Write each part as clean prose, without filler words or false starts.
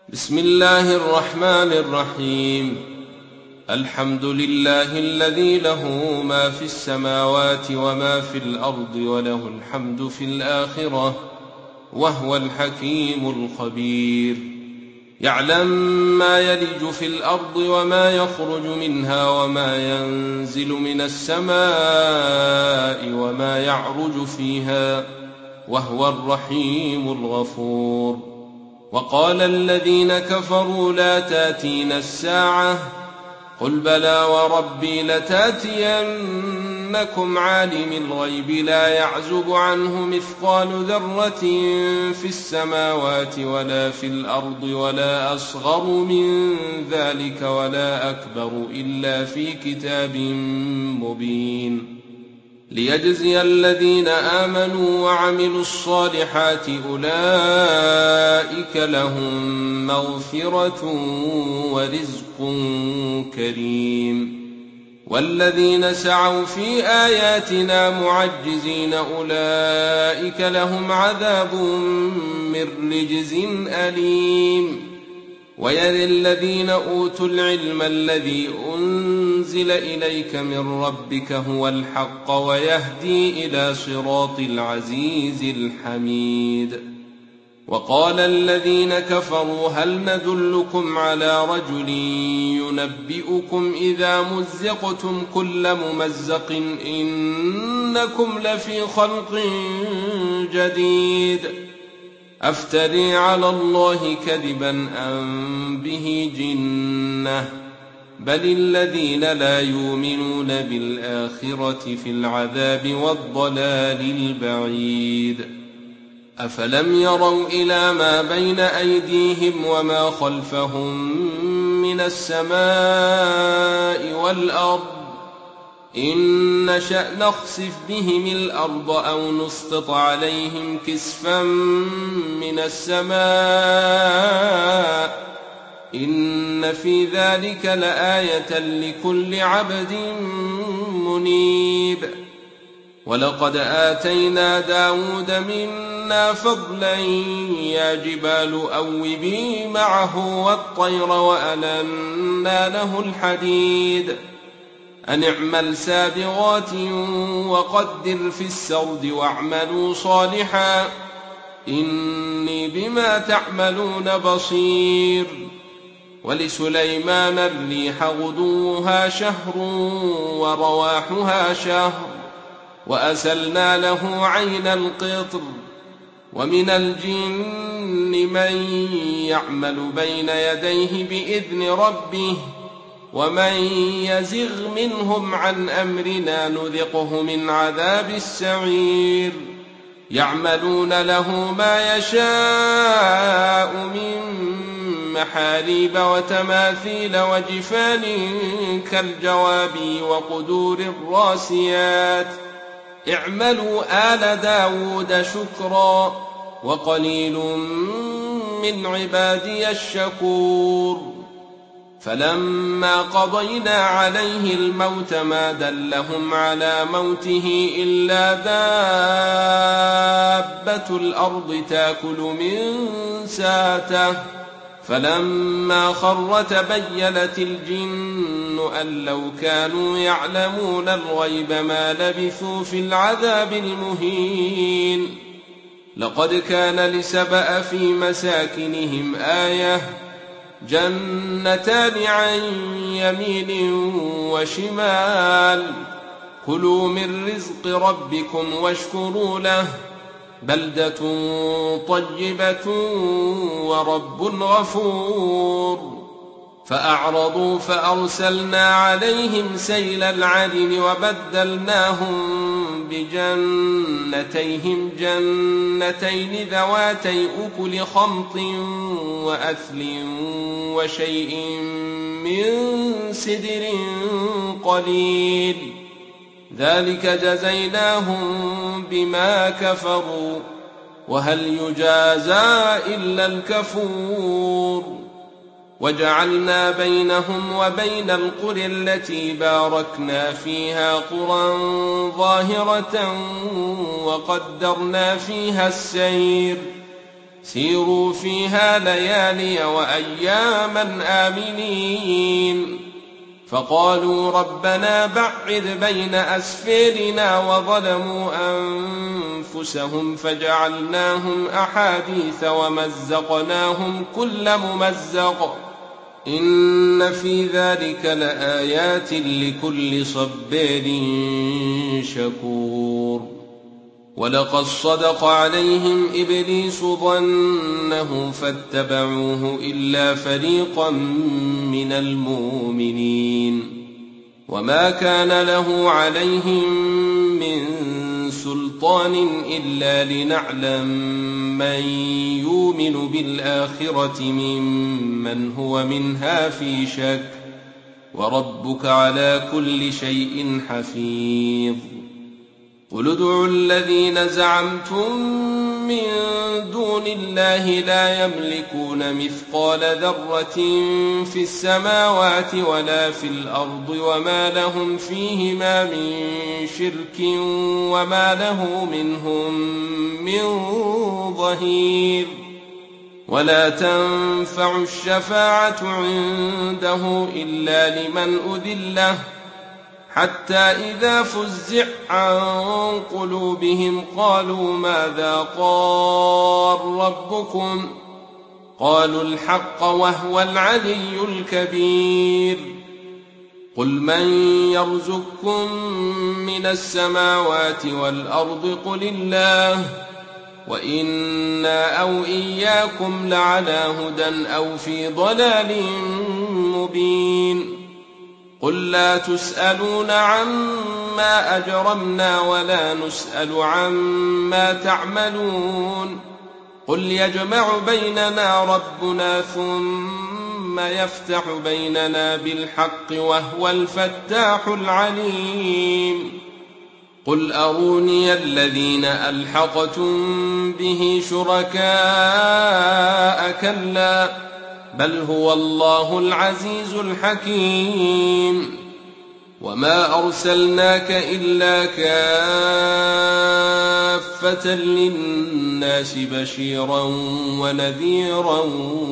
بسم الله الرحمن الرحيم. الحمد لله الذي له ما في السماوات وما في الأرض وله الحمد في الآخرة وهو الحكيم الخبير. يعلم ما يلج في الأرض وما يخرج منها وما ينزل من السماء وما يعرج فيها وهو الرحيم الغفور. وقال الذين كفروا لا تأتينا الساعة قل بلى وربي لتأتينكم عالم الغيب لا يعزب عنه مثقال ذرة في السماوات ولا في الأرض ولا أصغر من ذلك ولا أكبر إلا في كتاب مبين ليجزي الذين آمنوا وعملوا الصالحات أولئك لهم مغفرة ورزق كريم. والذين سعوا في آياتنا معجزين أولئك لهم عذاب من رجز أليم. ويرى الذين أوتوا العلم الذي أنزل إليك من ربك هو الحق ويهدي إلى صراط العزيز الحميد. وقال الذين كفروا هل ندلكم على رجل ينبئكم إذا مزقتم كل ممزق إنكم لفي خلق جديد أفتري على الله كذبا أم به جنة بل الذين لا يؤمنون بالآخرة في العذاب والضلال البعيد. أفلم يروا إلى ما بين أيديهم وما خلفهم من السماء والأرض إن نشأ نخسف بهم الأرض أو نسقط عليهم كسفا من السماء إن في ذلك لآية لكل عبد منيب. ولقد آتينا داود منا فضلا يا جبال أوبي معه والطير وألنا له الحديد أن اعمل سابغات وقدر في السرد واعملوا صالحا إني بما تعملون بصير. ولسليمان الريح غدوها شهر ورواحها شهر وأسلنا له عين القطر. ومن الجن من يعمل بين يديه بإذن ربه ومن يزغ منهم عن أمرنا نذقه من عذاب السعير. يعملون له ما يشاء من محاريب وتماثيل وجفان كالجواب وقدور الراسيات اعملوا آل داود شكرا وقليل من عبادي الشكور. فلما قضينا عليه الموت ما دلهم على موته إلا دابة الأرض تأكل من ساته فلما خر تبينت الجن أن لو كانوا يعلمون الغيب ما لبثوا في العذاب المهين. لقد كان لسبأ في مساكنهم آية جنتان عن يمين وشمال كلوا من رزق ربكم واشكروا له بلدة طيبة ورب غفور. فأعرضوا فأرسلنا عليهم سيل العرم وبدلناهم بجنتيهم جنتين ذواتي أكل خمط وأثل وشيء من سدر قليل ذلك جزيناهم بما كفروا وهل يجازى إلا الكفور. وجعلنا بينهم وبين القرى التي باركنا فيها قرى ظاهرة وقدرنا فيها السير سيروا فيها ليالي وأياما آمنين فقالوا ربنا بعد بين أسفارنا وظلموا أنفسهم فجعلناهم أحاديث ومزقناهم كل ممزق إن في ذلك لآيات لكل صبار شكور ولقد صدق عليهم إبليس ظنه فاتبعوه إلا فريقا من المؤمنين وما كان له عليهم من سلطان إلا لنعلم من يؤمن بالآخرة ممن هو منها في شك وربك على كل شيء حفيظ قل ادعوا الذين زعمتم من دون الله لا يملكون مثقال ذرة في السماوات ولا في الأرض وما لهم فيهما من شرك وما له منهم من ظهير ولا تنفع الشفاعة عنده إلا لمن أذن له حتى إذا فزع عن قلوبهم قالوا ماذا قال ربكم قالوا الحق وهو العلي الكبير قل من يرزقكم من السماوات والأرض قل الله وإنا أو إياكم لعلى هدى أو في ضلال مبين قل لا تسألون عما أجرمنا ولا نسأل عما تعملون قل يجمع بيننا ربنا ثم يفتح بيننا بالحق وهو الفتاح العليم قل أروني الذين ألحقتم به شركاء كلا بل هو الله العزيز الحكيم وما أرسلناك إلا كافة للناس بشيرا ونذيرا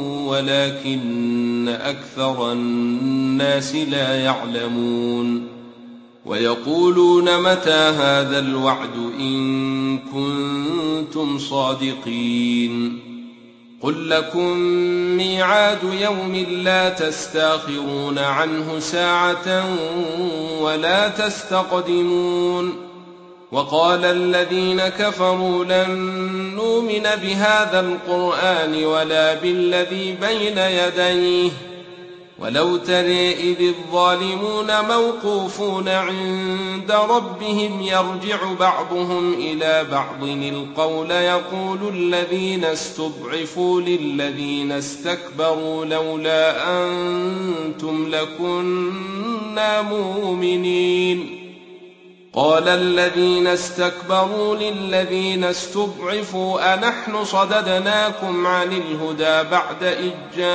ولكن أكثر الناس لا يعلمون ويقولون متى هذا الوعد إن كنتم صادقين قل لكم ميعاد يوم لا تستاخرون عنه ساعة ولا تستقدمون وقال الذين كفروا لن نؤمن بهذا القرآن ولا بالذي بين يديه ولو ترى إذ الظالمون موقوفون عند ربهم يرجع بعضهم إلى بعض القول يقول الذين استضعفوا للذين استكبروا لولا أنتم لكنا مؤمنين قال الذين استكبروا للذين استضعفوا أنحن صددناكم عن الهدى بعد إذ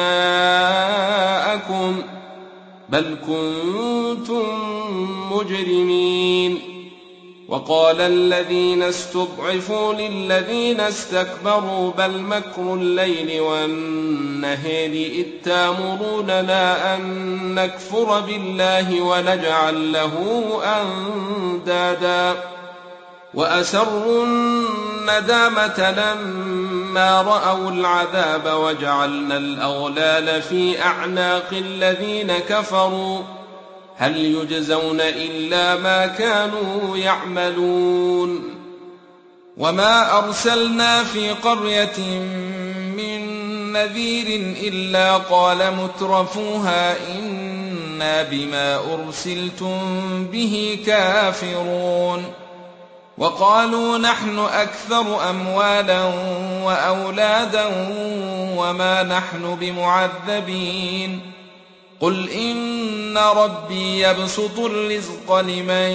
جاءكم بل كنتم مجرمين وقال الذين استضعفوا للذين استكبروا بل مكر الليل والنهار إذ تأمروننا أن نكفر بالله ونجعل له أندادا وأسروا الندامة لما رأوا العذاب وجعلنا الأغلال في أعناق الذين كفروا هل يجزون إلا ما كانوا يعملون وما أرسلنا في قرية من نذير إلا قال مترفوها إنا بما أرسلتم به كافرون وقالوا نحن أكثر أموالا وأولادا وما نحن بمعذبين قل إن ربي يبسط الرزق لمن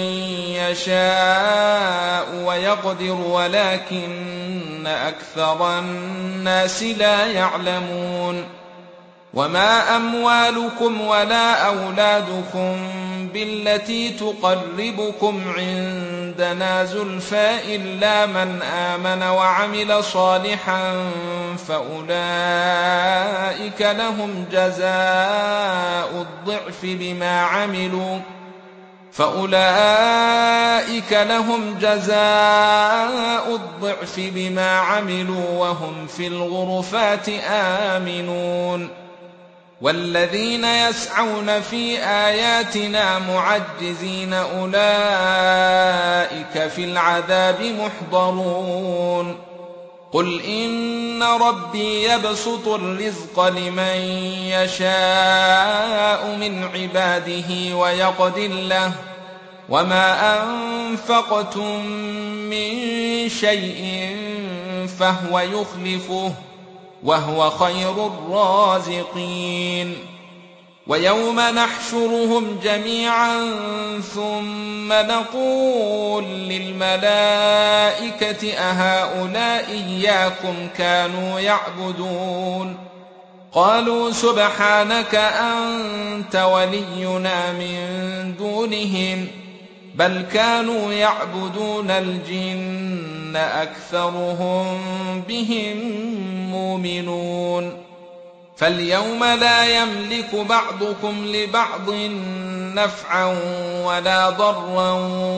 يشاء ويقدر ولكن أكثر الناس لا يعلمون وما أموالكم ولا أولادكم بالتي تقربكم عندنا عندنا زلفى إلا من آمن وعمل صالحا فأولئك لهم جزاء الضعف بما عملوا وهم في الغرفات آمنون. والذين يسعون في آياتنا معجزين أولئك في العذاب محضرون. قل إن ربي يبسط الرزق لمن يشاء من عباده ويقدر له وما أنفقتم من شيء فهو يخلفه وهو خير الرازقين. ويوم نحشرهم جميعا ثم نقول للملائكة أهؤلاء إياكم كانوا يعبدون قالوا سبحانك أنت ولينا من دونهم بل كانوا يعبدون الجن أكثرهم بهم مؤمنون. فاليوم لا يملك بعضكم لبعض نفعا ولا ضرا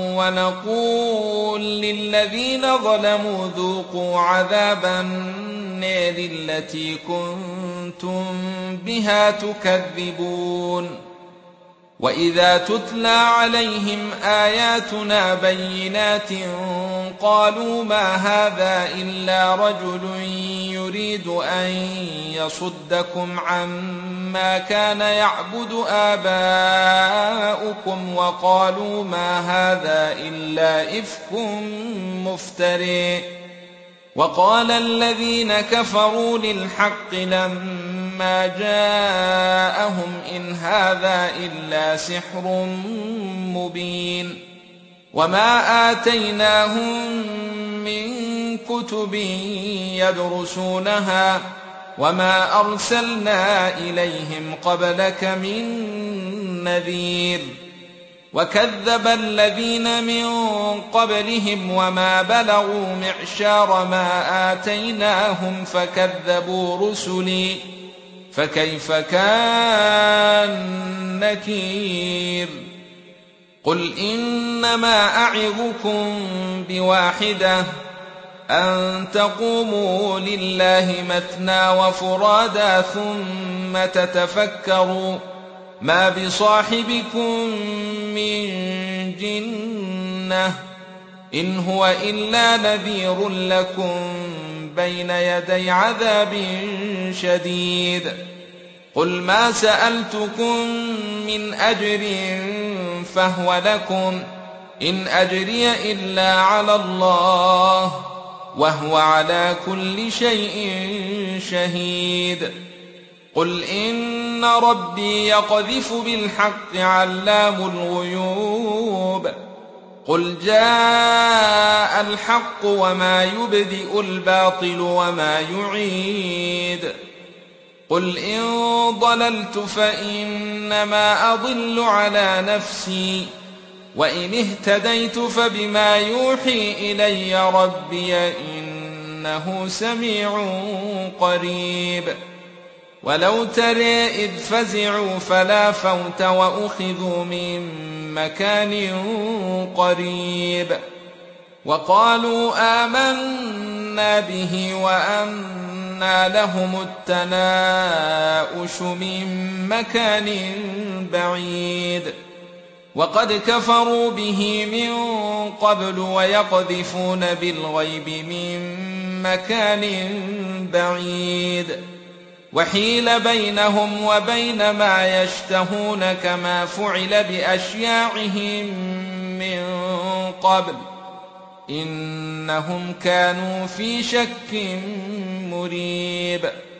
ونقول للذين ظلموا ذوقوا عذاب النار التي كنتم بها تكذبون. وإذا تتلى عليهم آياتنا بينات قالوا ما هذا إلا رجل يريد أن يصدكم عما كان يعبد آباؤكم وقالوا ما هذا إلا إفك مفتري. وقال الذين كفروا للحق لما جاءهم إن هذا إلا سحر مبين. وما آتيناهم من كتب يدرسونها وما أرسلنا إليهم قبلك من نذير. وكذب الذين من قبلهم وما بلغوا معشار ما آتيناهم فكذبوا رسلي فكيف كان نكير. قل إنما أعظكم بواحدة أن تقوموا لله مثنى وفرادا ثم تتفكروا ما بصاحبكم من جنة إن هو إلا نذير لكم بين يدي عذاب شديد. قل ما سألتكم من أجر فهو لكم إن أجري إلا على الله وهو على كل شيء شهيد. قل إن ربي يقذف بالحق علام الغيوب. قل جاء الحق وما يبدئ الباطل وما يعيد. قل إن ضللت فإنما أضل على نفسي وإن اهتديت فبما يوحي إلي ربي إنه سميع قريب. ولو ترى إذ فزعوا فلا فوت وأخذوا من مكان قريب وقالوا آمنا به وأنى لهم التناؤش من مكان بعيد. وقد كفروا به من قبل ويقذفون بالغيب من مكان بعيد. وحيل بينهم وبين ما يشتهون كما فعل بأشياعهم من قبل إنهم كانوا في شك مريب.